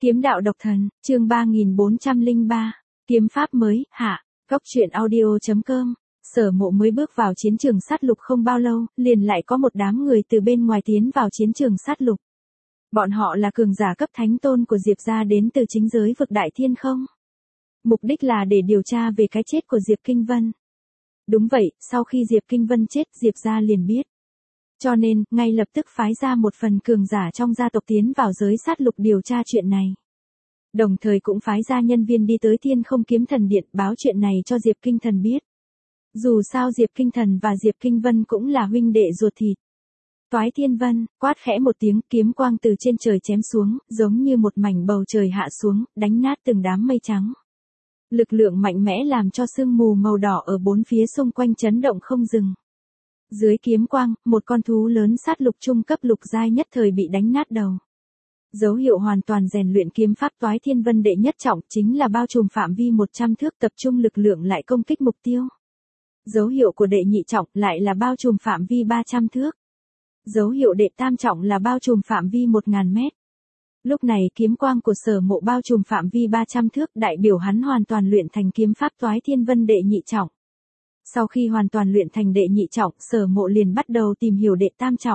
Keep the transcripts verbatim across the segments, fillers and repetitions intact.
Kiếm đạo độc thần, chương ba nghìn bốn trăm lẻ ba, kiếm pháp mới, hạ, Cóc truyện audio chấm com. Sở Mộ mới bước vào chiến trường sát lục không bao lâu, liền lại có một đám người từ bên ngoài tiến vào chiến trường sát lục. Bọn họ là cường giả cấp thánh tôn của Diệp gia đến từ chính giới vực Đại Thiên không? Mục đích là để điều tra về cái chết của Diệp Kinh Vân. Đúng vậy, sau khi Diệp Kinh Vân chết, Diệp gia liền biết. Cho nên, ngay lập tức phái ra một phần cường giả trong gia tộc tiến vào giới sát lục điều tra chuyện này. Đồng thời cũng phái ra nhân viên đi tới Thiên Không Kiếm Thần Điện báo chuyện này cho Diệp Kinh Thần biết. Dù sao Diệp Kinh Thần và Diệp Kinh Vân cũng là huynh đệ ruột thịt. Toái Thiên Vân, quát khẽ một tiếng, kiếm quang từ trên trời chém xuống, giống như một mảnh bầu trời hạ xuống, đánh nát từng đám mây trắng. Lực lượng mạnh mẽ làm cho sương mù màu đỏ ở bốn phía xung quanh chấn động không dừng. Dưới kiếm quang, một con thú lớn sát lục trung cấp lục giai nhất thời bị đánh nát đầu. Dấu hiệu hoàn toàn rèn luyện kiếm pháp Toái Thiên Vân đệ nhất trọng chính là bao trùm phạm vi một trăm thước tập trung lực lượng lại công kích mục tiêu. Dấu hiệu của đệ nhị trọng lại là bao trùm phạm vi ba trăm thước. Dấu hiệu đệ tam trọng là bao trùm phạm vi một nghìn mét. Lúc này kiếm quang của Sở Mộ bao trùm phạm vi ba trăm thước đại biểu hắn hoàn toàn luyện thành kiếm pháp Toái Thiên Vân đệ nhị trọng. Sau khi hoàn toàn luyện thành đệ nhị trọng, Sở Mộ liền bắt đầu tìm hiểu đệ tam trọng.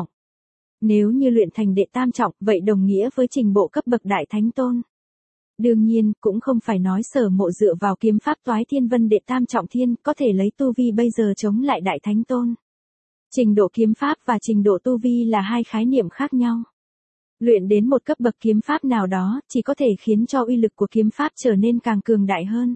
Nếu như luyện thành đệ tam trọng, vậy đồng nghĩa với trình bộ cấp bậc đại thánh tôn. Đương nhiên, cũng không phải nói Sở Mộ dựa vào kiếm pháp Toái Thiên Vân đệ tam trọng thiên, có thể lấy tu vi bây giờ chống lại đại thánh tôn. Trình độ kiếm pháp và trình độ tu vi là hai khái niệm khác nhau. Luyện đến một cấp bậc kiếm pháp nào đó, chỉ có thể khiến cho uy lực của kiếm pháp trở nên càng cường đại hơn.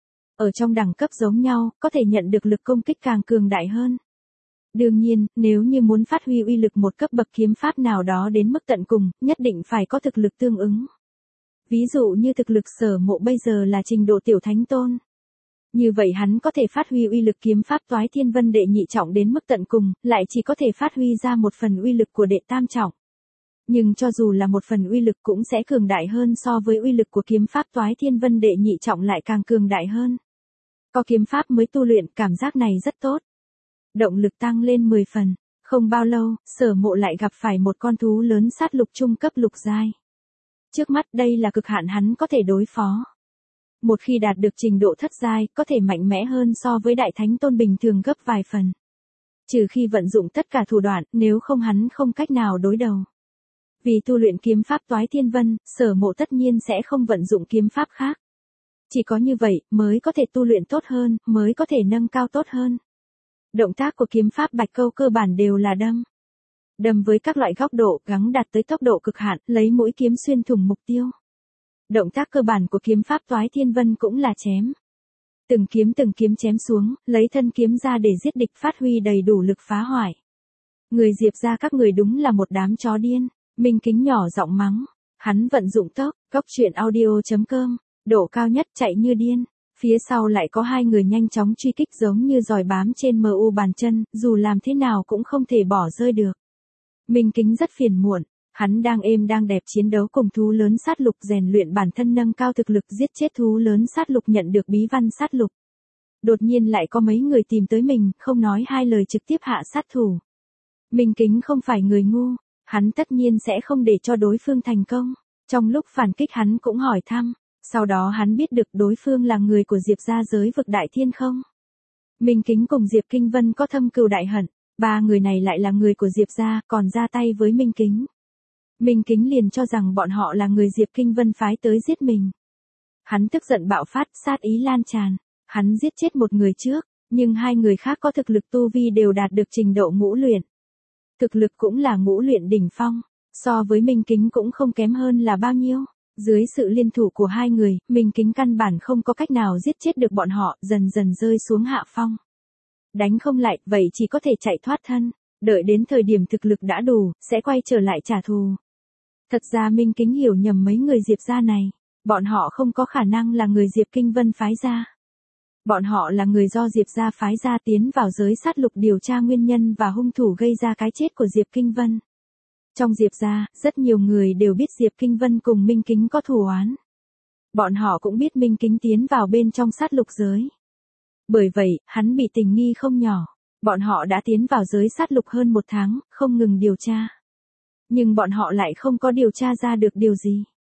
Ở trong đẳng cấp giống nhau, có thể nhận được lực công kích càng cường đại hơn. Đương nhiên, nếu như muốn phát huy uy lực một cấp bậc kiếm pháp nào đó đến mức tận cùng, nhất định phải có thực lực tương ứng. Ví dụ như thực lực Sở Mộ bây giờ là trình độ tiểu thánh tôn. Như vậy hắn có thể phát huy uy lực kiếm pháp Toái Thiên Vân đệ nhị trọng đến mức tận cùng, lại chỉ có thể phát huy ra một phần uy lực của đệ tam trọng. Nhưng cho dù là một phần uy lực cũng sẽ cường đại hơn so với uy lực của kiếm pháp Toái Thiên Vân đệ nhị trọng lại càng cường đại hơn. Có kiếm pháp mới tu luyện, cảm giác này rất tốt. Động lực tăng lên mười phần, không bao lâu, Sở Mộ lại gặp phải một con thú lớn sát lục trung cấp lục giai. Trước mắt đây là cực hạn hắn có thể đối phó. Một khi đạt được trình độ thất giai, có thể mạnh mẽ hơn so với đại thánh tôn bình thường gấp vài phần. Trừ khi vận dụng tất cả thủ đoạn, nếu không hắn không cách nào đối đầu. Vì tu luyện kiếm pháp Toái Thiên Vân, Sở Mộ tất nhiên sẽ không vận dụng kiếm pháp khác. Chỉ có như vậy, mới có thể tu luyện tốt hơn, mới có thể nâng cao tốt hơn. Động tác của kiếm pháp Bạch Câu cơ bản đều là đâm. Đâm với các loại góc độ, gắng đạt tới tốc độ cực hạn, lấy mũi kiếm xuyên thủng mục tiêu. Động tác cơ bản của kiếm pháp Toái Thiên Vân cũng là chém. Từng kiếm từng kiếm chém xuống, lấy thân kiếm ra để giết địch, phát huy đầy đủ lực phá hoại. Người Diệp gia các người đúng là một đám chó điên. Minh Kính nhỏ giọng mắng. Hắn vận dụng tốc, Cóc truyện audio chấm com, độ cao nhất chạy như điên. Phía sau lại có hai người nhanh chóng truy kích giống như giòi bám trên mờ u bàn chân, dù làm thế nào cũng không thể bỏ rơi được. Minh Kính rất phiền muộn, hắn đang êm đang đẹp chiến đấu cùng thú lớn sát lục, rèn luyện bản thân nâng cao thực lực, giết chết thú lớn sát lục, nhận được bí văn sát lục. Đột nhiên lại có mấy người tìm tới mình, không nói hai lời trực tiếp hạ sát thủ. Minh Kính không phải người ngu, hắn tất nhiên sẽ không để cho đối phương thành công. Trong lúc phản kích hắn cũng hỏi thăm. Sau đó hắn biết được đối phương là người của Diệp gia giới vực Đại Thiên không? Minh Kính cùng Diệp Kinh Vân có thâm cừu đại hận, ba người này lại là người của Diệp gia, còn ra tay với Minh Kính. Minh Kính liền cho rằng bọn họ là người Diệp Kinh Vân phái tới giết mình. Hắn tức giận bạo phát, sát ý lan tràn, hắn giết chết một người trước, nhưng hai người khác có thực lực tu vi đều đạt được trình độ ngũ luyện. Thực lực cũng là ngũ luyện đỉnh phong, so với Minh Kính cũng không kém hơn là bao nhiêu. Dưới sự liên thủ của hai người, Minh Kính căn bản không có cách nào giết chết được bọn họ, dần dần rơi xuống hạ phong. Đánh không lại, vậy chỉ có thể chạy thoát thân, đợi đến thời điểm thực lực đã đủ, sẽ quay trở lại trả thù. Thật ra Minh Kính hiểu nhầm mấy người Diệp gia này, bọn họ không có khả năng là người Diệp Kinh Vân phái ra. Bọn họ là người do Diệp gia phái ra tiến vào giới sát lục điều tra nguyên nhân và hung thủ gây ra cái chết của Diệp Kinh Vân. Trong Diệp gia, rất nhiều người đều biết Diệp Kinh Vân cùng Minh Kính có thù oán. Bọn họ cũng biết Minh Kính tiến vào bên trong sát lục giới. Bởi vậy, hắn bị tình nghi không nhỏ. Bọn họ đã tiến vào giới sát lục hơn một tháng, không ngừng điều tra. Nhưng bọn họ lại không có điều tra ra được điều gì.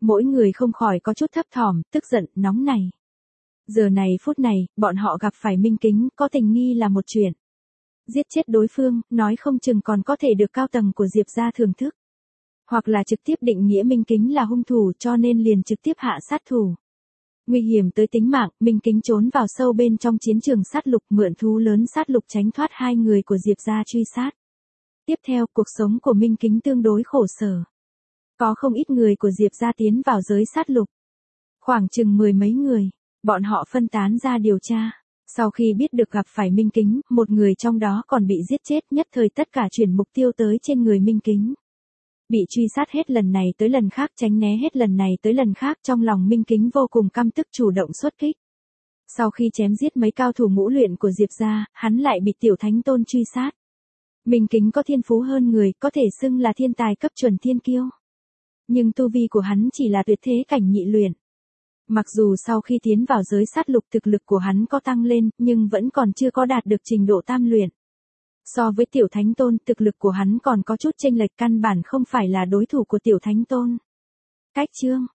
Mỗi người không khỏi có chút thấp thỏm, tức giận, nóng này. Giờ này phút này, bọn họ gặp phải Minh Kính, có tình nghi là một chuyện. Giết chết đối phương, nói không chừng còn có thể được cao tầng của Diệp gia thưởng thức. Hoặc là trực tiếp định nghĩa Minh Kính là hung thủ cho nên liền trực tiếp hạ sát thủ. Nguy hiểm tới tính mạng, Minh Kính trốn vào sâu bên trong chiến trường sát lục, mượn thú lớn sát lục tránh thoát hai người của Diệp gia truy sát. Tiếp theo, cuộc sống của Minh Kính tương đối khổ sở. Có không ít người của Diệp gia tiến vào giới sát lục. Khoảng chừng mười mấy người, bọn họ phân tán ra điều tra. Sau khi biết được gặp phải Minh Kính, một người trong đó còn bị giết chết, nhất thời tất cả chuyển mục tiêu tới trên người Minh Kính. Bị truy sát hết lần này tới lần khác, tránh né hết lần này tới lần khác, trong lòng Minh Kính vô cùng căm tức, chủ động xuất kích. Sau khi chém giết mấy cao thủ ngũ luyện của Diệp gia, hắn lại bị Tiểu Thánh Tôn truy sát. Minh Kính có thiên phú hơn người, có thể xưng là thiên tài cấp chuẩn thiên kiêu. Nhưng tu vi của hắn chỉ là tuyệt thế cảnh nhị luyện. Mặc dù sau khi tiến vào giới sát lục thực lực của hắn có tăng lên, nhưng vẫn còn chưa có đạt được trình độ tam luyện. So với Tiểu Thánh Tôn, thực lực của hắn còn có chút chênh lệch, căn bản không phải là đối thủ của Tiểu Thánh Tôn. Cách chương